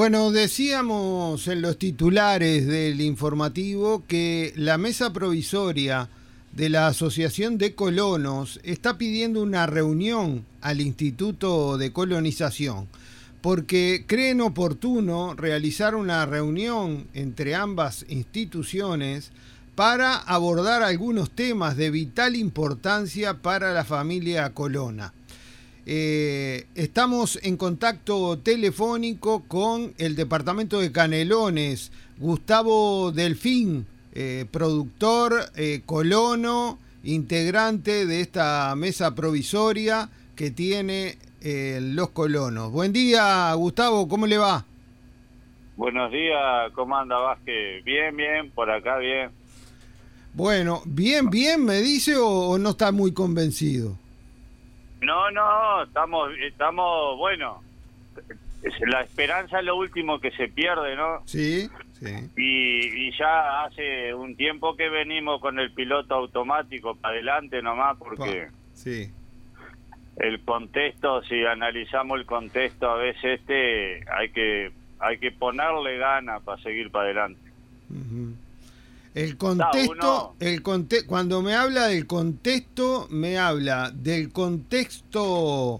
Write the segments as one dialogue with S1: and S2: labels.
S1: Bueno, decíamos en los titulares del informativo que la mesa provisoria de la Asociación de Colonos está pidiendo una reunión al Instituto de Colonización porque creen oportuno realizar una reunión entre ambas instituciones para abordar algunos temas de vital importancia para la familia colona. Estamos en contacto telefónico con el departamento de Canelones, Gustavo Delfín, productor, colono, integrante de esta mesa provisoria que tiene los colonos. Buen día, Gustavo, ¿cómo le va?
S2: Buenos días, ¿cómo anda Vázquez? Bien, por acá bien.
S1: Bueno, bien, ¿me dice o no está muy convencido?
S2: No, estamos, bueno, la esperanza es lo último que se pierde, ¿no?
S1: Sí.
S2: Y ya hace un tiempo que venimos con el piloto automático para adelante nomás, porque
S1: sí.
S2: El contexto, si analizamos el contexto, a veces hay que ponerle ganas para seguir para adelante.
S1: Uh-huh. El contexto, cuando me habla del contexto, me habla del contexto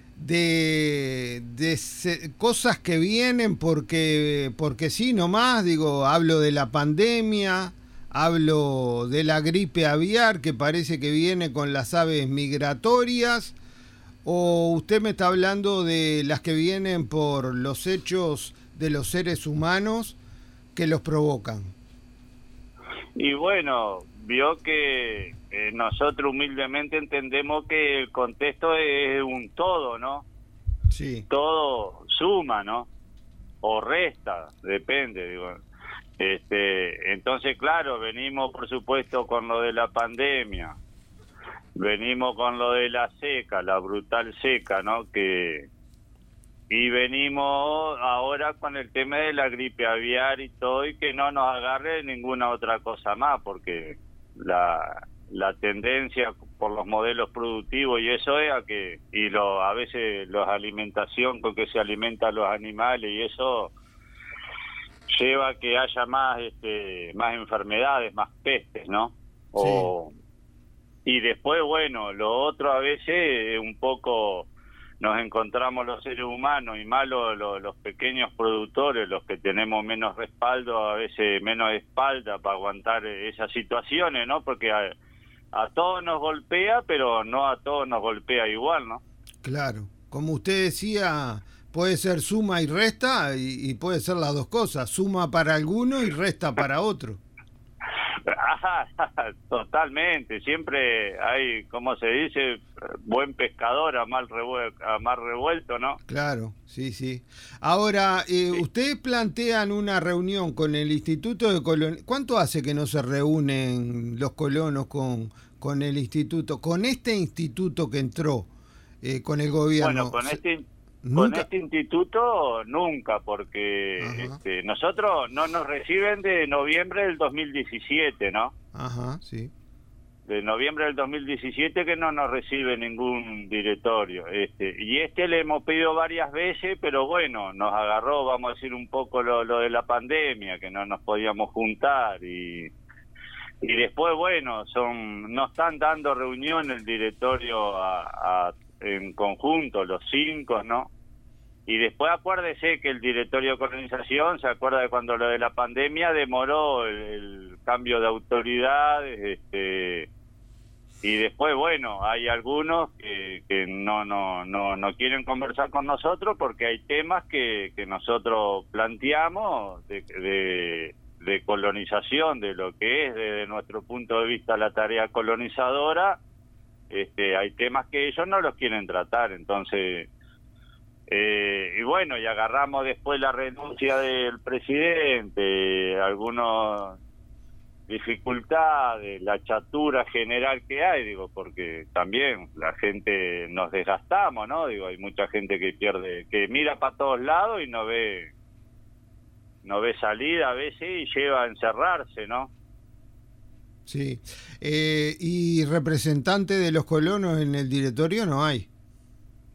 S1: de cosas que vienen porque sí nomás, digo, hablo de la pandemia, hablo de la gripe aviar que parece que viene con las aves migratorias, o usted me está hablando de las que vienen por los hechos de los seres humanos que los provocan.
S2: Y bueno, vio que nosotros humildemente entendemos que el contexto es un todo, ¿no?
S1: Sí.
S2: Todo suma, ¿no? O resta, depende, digo. Entonces, claro, venimos por supuesto con lo de la pandemia, venimos con lo de la seca, la brutal seca, ¿no? Y venimos ahora con el tema de la gripe aviar y todo, y que no nos agarre ninguna otra cosa más, porque la tendencia por los modelos productivos y eso es a que, a veces la alimentación con que se alimentan los animales, y eso lleva a que haya más enfermedades, más pestes, ¿no?
S1: Sí.
S2: Y después, bueno, lo otro a veces un poco nos encontramos los seres humanos y más los pequeños productores, los que tenemos menos respaldo, a veces menos espalda para aguantar esas situaciones, ¿no? Porque a todos nos golpea, pero no a todos nos golpea igual, ¿no?
S1: Claro, como usted decía, puede ser suma y resta y puede ser las dos cosas, suma para alguno y resta para otro.
S2: Totalmente, siempre hay, como se dice, buen pescador a mar revuelto, ¿no?
S1: Claro, sí. Ahora, ustedes plantean una reunión con el Instituto de Colonos. ¿Cuánto hace que no se reúnen los colonos con el instituto, con este instituto que entró con el gobierno?
S2: Bueno, con este instituto nunca, porque nosotros no nos reciben de noviembre del 2017, ¿no?
S1: Ajá, sí.
S2: De noviembre del 2017 que no nos recibe ningún directorio. Y le hemos pedido varias veces, pero bueno, nos agarró, vamos a decir, un poco lo de la pandemia, que no nos podíamos juntar, y después, bueno, no están dando reunión el directorio en conjunto, los 5, ¿no? Y después acuérdese que el directorio de colonización, se acuerda de cuando lo de la pandemia demoró el cambio de autoridades, y después, bueno, hay algunos que no quieren conversar con nosotros porque hay temas que nosotros planteamos de colonización, de lo que es desde nuestro punto de vista la tarea colonizadora. Hay temas que ellos no los quieren tratar, entonces y bueno, y agarramos después la renuncia del presidente, algunas dificultades, la chatura general que hay, digo, porque también la gente nos desgastamos, ¿no? Digo, hay mucha gente que mira para todos lados y no ve salida a veces y lleva a encerrarse, ¿no?
S1: Sí. ¿Y representante de los colonos en el directorio no hay?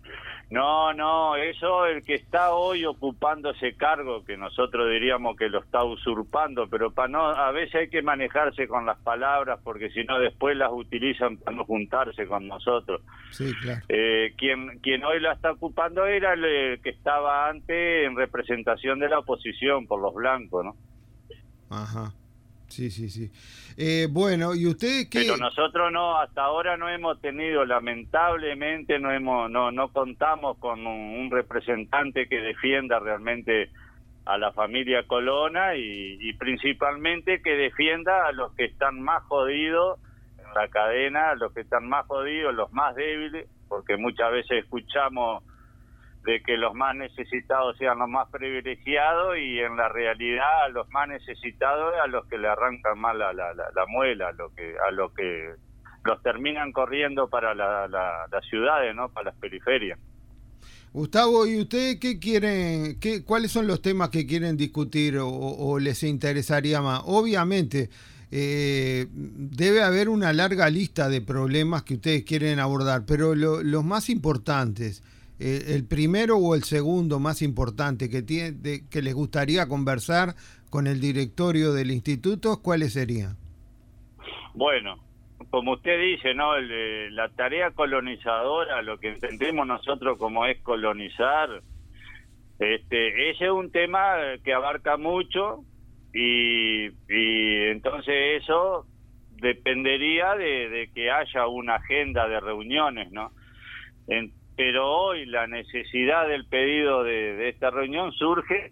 S2: No, eso el que está hoy ocupando ese cargo, que nosotros diríamos que lo está usurpando, pero a veces hay que manejarse con las palabras, porque si no después las utilizan para no juntarse con nosotros.
S1: Sí, claro.
S2: Quien hoy la está ocupando era el que estaba antes en representación de la oposición por los blancos, ¿no?
S1: Ajá. Sí. Bueno, ¿y ustedes qué?
S2: Pero nosotros no, hasta ahora no hemos tenido, lamentablemente no contamos con un representante que defienda realmente a la familia Colonna y principalmente que defienda a los que están más jodidos en la cadena, a los que están más jodidos, los más débiles, porque muchas veces escuchamos de que los más necesitados sean los más privilegiados, y en la realidad a los más necesitados a los que le arrancan mal la muela, a lo que los terminan corriendo para las ciudades, ¿no? Para las periferias.
S1: Gustavo, ¿y ustedes qué quieren? ¿Cuáles son los temas que quieren discutir o les interesaría más? Obviamente, debe haber una larga lista de problemas que ustedes quieren abordar, pero los más importantes, el primero o el segundo más importante que les gustaría conversar con el directorio del instituto, ¿cuáles serían?
S2: Bueno, como usted dice, ¿no? La tarea colonizadora, lo que entendemos nosotros como es colonizar, ese es un tema que abarca mucho y entonces eso dependería de que haya una agenda de reuniones, ¿no? Pero hoy la necesidad del pedido de esta reunión surge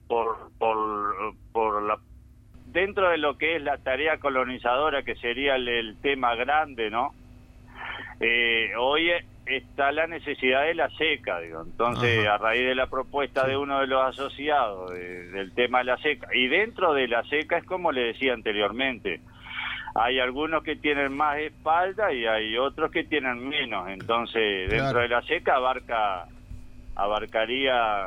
S2: dentro de lo que es la tarea colonizadora, que sería el tema grande, ¿no? Hoy está la necesidad de la seca, digo. Entonces, a raíz de la propuesta de uno de los asociados del tema de la seca, y dentro de la seca es como le decía anteriormente, hay algunos que tienen más espalda y hay otros que tienen menos. Entonces, dentro de la seca abarcaría,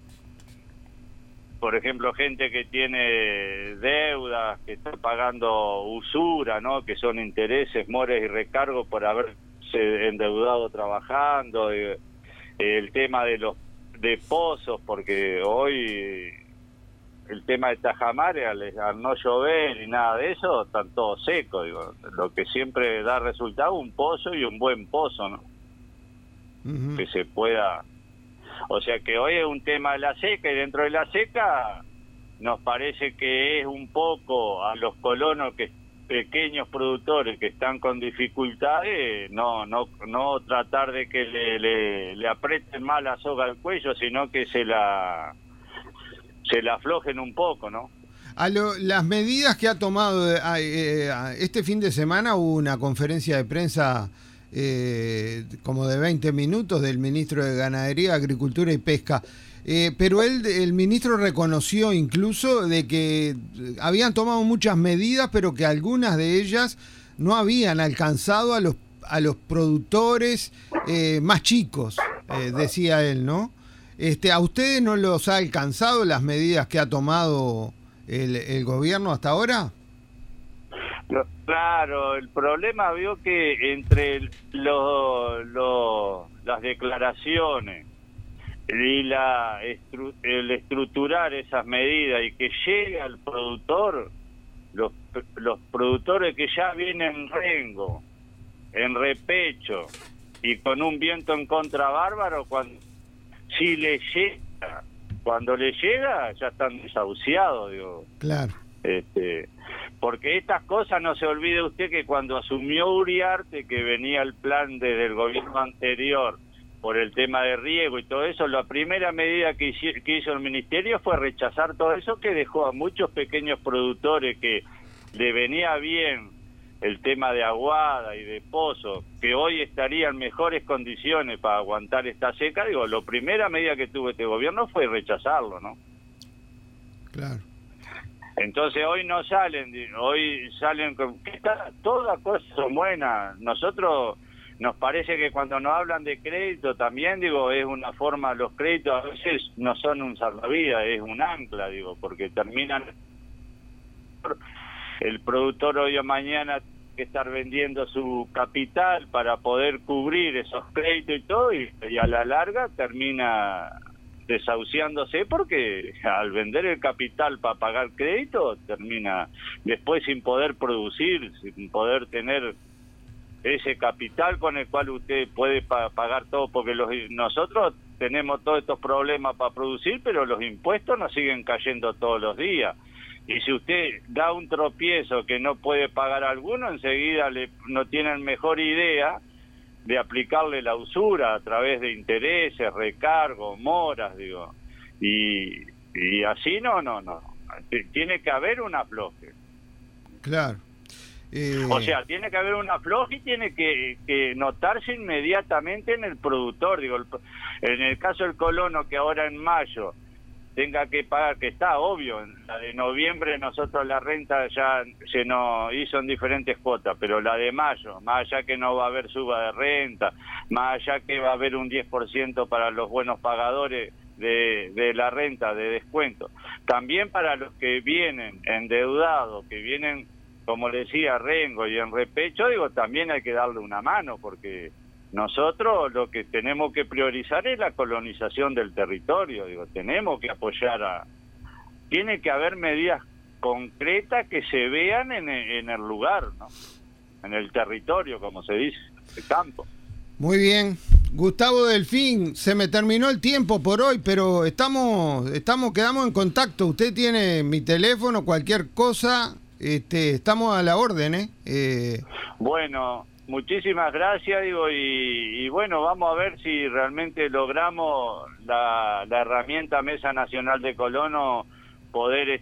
S2: por ejemplo, gente que tiene deudas, que está pagando usura, ¿no? Que son intereses, mores y recargos por haberse endeudado trabajando. El tema de pozos, porque hoy el tema de tajamares, al no llover y nada de eso, están todos secos, digo. Lo que siempre da resultado, un pozo y un buen pozo, ¿no? Uh-huh. Que se pueda... O sea que hoy es un tema de la seca, y dentro de la seca nos parece que es un poco a los colonos, pequeños productores que están con dificultades, no tratar de que le aprieten más la soga al cuello, sino que se la aflojen un poco, ¿no?
S1: Las medidas que ha tomado este fin de semana, hubo una conferencia de prensa como de 20 minutos del ministro de Ganadería, Agricultura y Pesca, pero el ministro reconoció incluso de que habían tomado muchas medidas, pero que algunas de ellas no habían alcanzado a los productores más chicos, decía él, ¿no? ¿A ustedes no los ha alcanzado las medidas que ha tomado el gobierno hasta ahora?
S2: Claro, el problema vio que entre las declaraciones y el estructurar esas medidas y que llegue al productor, los productores que ya vienen en rengo, en repecho y con un viento en contra bárbaro, cuando le llega ya están desahuciados, digo.
S1: Claro.
S2: Porque estas cosas, no se olvide usted que cuando asumió Uriarte, que venía el plan desde el gobierno anterior por el tema de riego y todo eso, la primera medida que hizo el ministerio fue rechazar todo eso, que dejó a muchos pequeños productores que le venía bien el tema de aguada y de pozo, que hoy estarían en mejores condiciones para aguantar esta seca. Digo, la primera medida que tuvo este gobierno fue rechazarlo, ¿no?
S1: Claro.
S2: Entonces hoy salen con que todas cosas son buenas. Nosotros nos parece que cuando nos hablan de crédito también, digo, es una forma, los créditos a veces no son un salvavidas, es un ancla, digo, porque terminan, el productor hoy o mañana que estar vendiendo su capital para poder cubrir esos créditos y todo, y a la larga termina desahuciándose porque al vender el capital para pagar crédito termina después sin poder producir, sin poder tener ese capital con el cual usted puede pagar todo, porque nosotros tenemos todos estos problemas para producir, pero los impuestos nos siguen cayendo todos los días. Y si usted da un tropiezo que no puede pagar alguno, enseguida no tienen mejor idea de aplicarle la usura a través de intereses, recargos, moras, digo. Y así no. Tiene que haber un afloje.
S1: Claro.
S2: O sea, tiene que haber un afloje y tiene que notarse inmediatamente en el productor. Digo, en el caso del colono, que ahora en mayo tenga que pagar, que está obvio, en la de noviembre nosotros la renta ya se nos hizo en diferentes cuotas, pero la de mayo, más allá que no va a haber suba de renta, más allá que va a haber un 10% para los buenos pagadores de la renta, de descuento, también para los que vienen endeudados, que vienen, como decía Rengo, y en repecho, digo, también hay que darle una mano, porque nosotros lo que tenemos que priorizar es la colonización del territorio, digo, tenemos que apoyar tiene que haber medidas concretas que se vean en el lugar, ¿no? En el territorio, como se dice, el campo.
S1: Muy bien. Gustavo Delfín, se me terminó el tiempo por hoy, pero quedamos en contacto. Usted tiene mi teléfono, cualquier cosa, estamos a la orden, ¿eh?
S2: Bueno, muchísimas gracias, digo, y bueno, vamos a ver si realmente logramos la herramienta Mesa Nacional de Colonos poder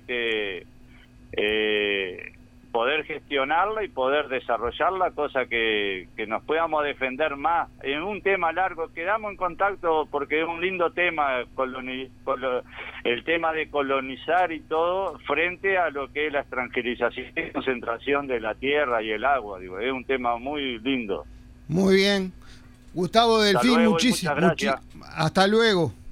S2: poder gestionarla y poder desarrollarla, cosa que nos podamos defender más en un tema largo. Quedamos en contacto porque es un lindo tema, el tema de colonizar y todo frente a lo que es la extranjerización y concentración de la tierra y el agua. Digo, es un tema muy lindo.
S1: Muy bien. Gustavo Delfín, muchísimas gracias. Hasta luego.